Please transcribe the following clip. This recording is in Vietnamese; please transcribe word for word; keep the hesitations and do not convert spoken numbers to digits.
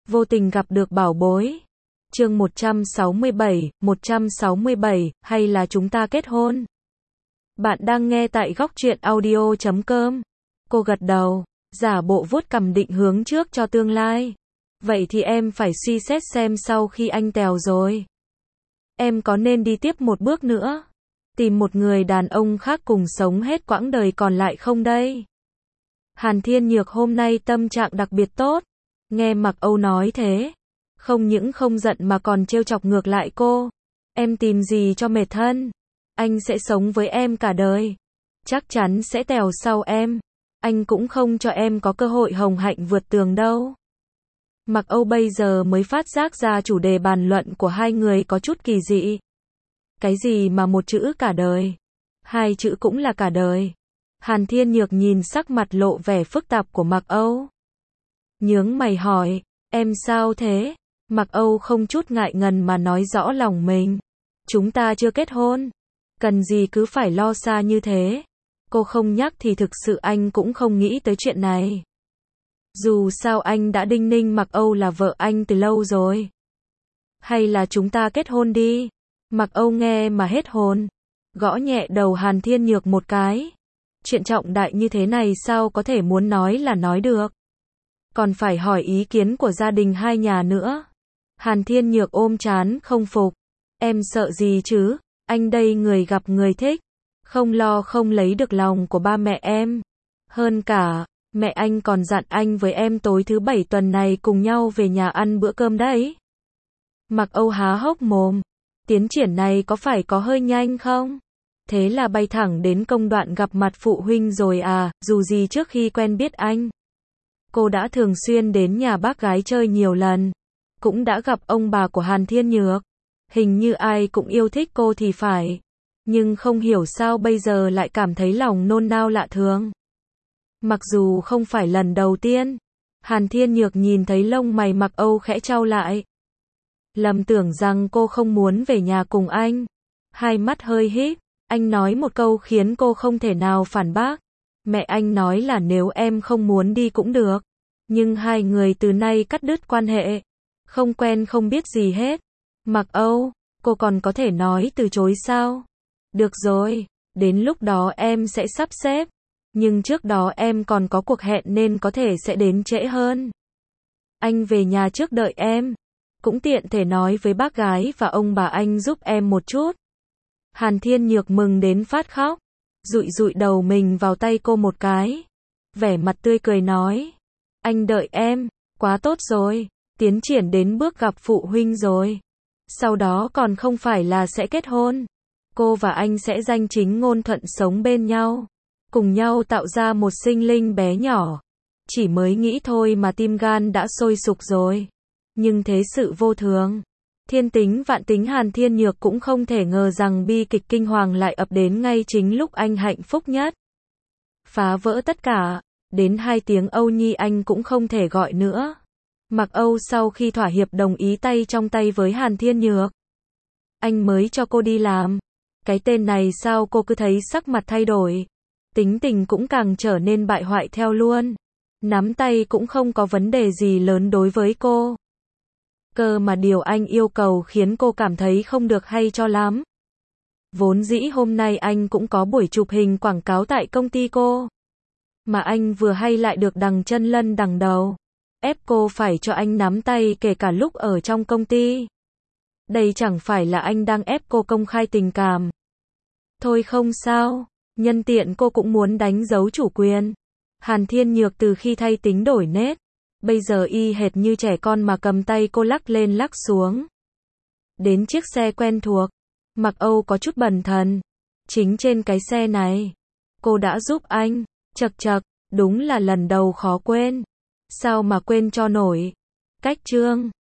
Vô tình gặp được bảo bối. Chương một trăm sáu mươi bảy, một trăm sáu mươi bảy, hay là chúng ta kết hôn? Bạn đang nghe tại góc truyện audio chấm com. Cô gật đầu, giả bộ vuốt cằm định hướng trước cho tương lai. Vậy thì em phải suy xét xem sau khi anh tèo rồi, em có nên đi tiếp một bước nữa, tìm một người đàn ông khác cùng sống hết quãng đời còn lại không đây? Hàn Thiên Nhược hôm nay tâm trạng đặc biệt tốt. Nghe Mặc Âu nói thế, không những không giận mà còn trêu chọc ngược lại cô. Em tìm gì cho mệt thân? Anh sẽ sống với em cả đời. Chắc chắn sẽ tèo sau em. Anh cũng không cho em có cơ hội hồng hạnh vượt tường đâu. Mặc Âu bây giờ mới phát giác ra chủ đề bàn luận của hai người có chút kỳ dị. Cái gì mà một chữ cả đời? Hai chữ cũng là cả đời. Hàn Thiên Nhược nhìn sắc mặt lộ vẻ phức tạp của Mặc Âu. Nhướng mày hỏi, em sao thế? Mặc Âu không chút ngại ngần mà nói rõ lòng mình. Chúng ta chưa kết hôn. Cần gì cứ phải lo xa như thế? Cô không nhắc thì thực sự anh cũng không nghĩ tới chuyện này. Dù sao anh đã đinh ninh Mặc Âu là vợ anh từ lâu rồi. Hay là chúng ta kết hôn đi? Mặc Âu nghe mà hết hồn. Gõ nhẹ đầu Hàn Thiên Nhược một cái. Chuyện trọng đại như thế này sao có thể muốn nói là nói được? Còn phải hỏi ý kiến của gia đình hai nhà nữa. Hàn Thiên Nhược ôm trán không phục. Em sợ gì chứ? Anh đây người gặp người thích. Không lo không lấy được lòng của ba mẹ em. Hơn cả, mẹ anh còn dặn anh với em tối thứ bảy tuần này cùng nhau về nhà ăn bữa cơm đấy. Mặc Âu há hốc mồm. Tiến triển này có phải có hơi nhanh không? Thế là bay thẳng đến công đoạn gặp mặt phụ huynh rồi à? Dù gì trước khi quen biết anh, cô đã thường xuyên đến nhà bác gái chơi nhiều lần. Cũng đã gặp ông bà của Hàn Thiên Nhược. Hình như ai cũng yêu thích cô thì phải. Nhưng không hiểu sao bây giờ lại cảm thấy lòng nôn nao lạ thường. Mặc dù không phải lần đầu tiên, Hàn Thiên Nhược nhìn thấy lông mày Mặc Âu khẽ chau lại. Lầm tưởng rằng cô không muốn về nhà cùng anh. Hai mắt hơi híp, anh nói một câu khiến cô không thể nào phản bác. Mẹ anh nói là nếu em không muốn đi cũng được. Nhưng hai người từ nay cắt đứt quan hệ. Không quen không biết gì hết. Mặc Âu, cô còn có thể nói từ chối sao? Được rồi, đến lúc đó em sẽ sắp xếp. Nhưng trước đó em còn có cuộc hẹn nên có thể sẽ đến trễ hơn. Anh về nhà trước đợi em. Cũng tiện thể nói với bác gái và ông bà anh giúp em một chút. Hàn Thiên Nhược mừng đến phát khóc. Dụi dụi đầu mình vào tay cô một cái. Vẻ mặt tươi cười nói. Anh đợi em, quá tốt rồi. Tiến triển đến bước gặp phụ huynh rồi. Sau đó còn không phải là sẽ kết hôn. Cô và anh sẽ danh chính ngôn thuận sống bên nhau. Cùng nhau tạo ra một sinh linh bé nhỏ. Chỉ mới nghĩ thôi mà tim gan đã sôi sục rồi. Nhưng thế sự vô thường. Thiên tính vạn tính Hàn Thiên Nhược cũng không thể ngờ rằng bi kịch kinh hoàng lại ập đến ngay chính lúc anh hạnh phúc nhất. Phá vỡ tất cả. Đến hai tiếng Âu Nhi anh cũng không thể gọi nữa. Mặc Âu sau khi thỏa hiệp đồng ý tay trong tay với Hàn Thiên Nhược. Anh mới cho cô đi làm. Cái tên này sao cô cứ thấy sắc mặt thay đổi. Tính tình cũng càng trở nên bại hoại theo luôn. Nắm tay cũng không có vấn đề gì lớn đối với cô. Cơ mà điều anh yêu cầu khiến cô cảm thấy không được hay cho lắm. Vốn dĩ hôm nay anh cũng có buổi chụp hình quảng cáo tại công ty cô. Mà anh vừa hay lại được đằng chân lân đằng đầu. Ép cô phải cho anh nắm tay kể cả lúc ở trong công ty. Đây chẳng phải là anh đang ép cô công khai tình cảm. Thôi không sao, nhân tiện cô cũng muốn đánh dấu chủ quyền. Hàn Thiên Nhược từ khi thay tính đổi nết, bây giờ y hệt như trẻ con mà cầm tay cô lắc lên lắc xuống. Đến chiếc xe quen thuộc, Mặc Âu có chút bần thần. Chính trên cái xe này, cô đã giúp anh. Chật chật, đúng là lần đầu khó quên. Sao mà quên cho nổi. Cách chương